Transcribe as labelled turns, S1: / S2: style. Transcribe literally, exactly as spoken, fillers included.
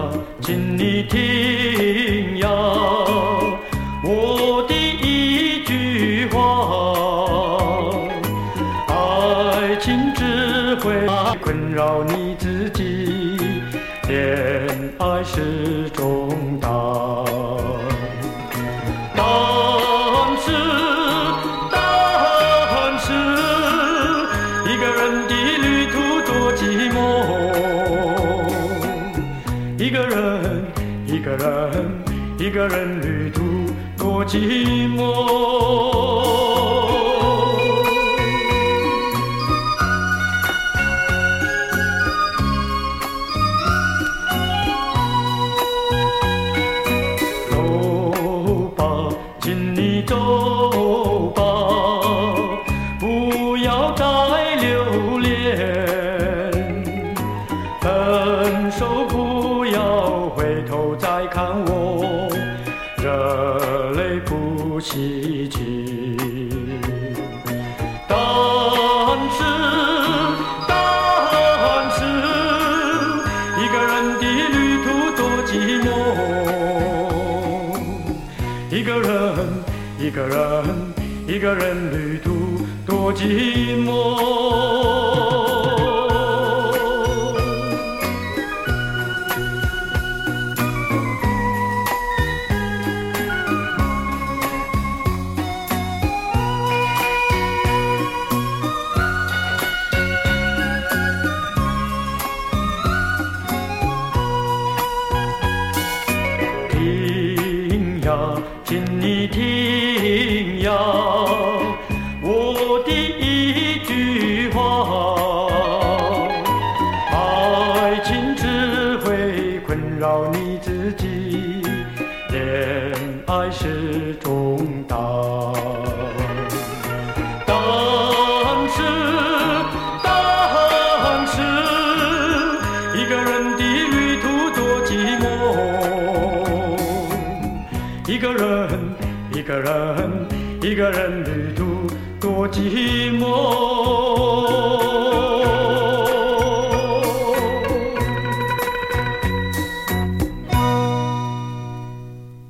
S1: 请你听呀，我的一句话，爱情只会困扰你自己，恋爱是重担。但是，但是，一个人的旅途多寂寞。一个人，一个人，一个人旅途多寂寞。走吧，请你走吧，不要再留恋。分手不要回头再看我，热泪不稀奇。但是，但是，一个人的旅途多寂寞。一个人，一个人，一个人旅途多寂寞。听呀，请你听呀，我的一句话，爱情只会困扰你自己，恋爱是重担。但是，但是，一个人的旅途多寂寞。一个人，一个人，一个人旅途多寂寞。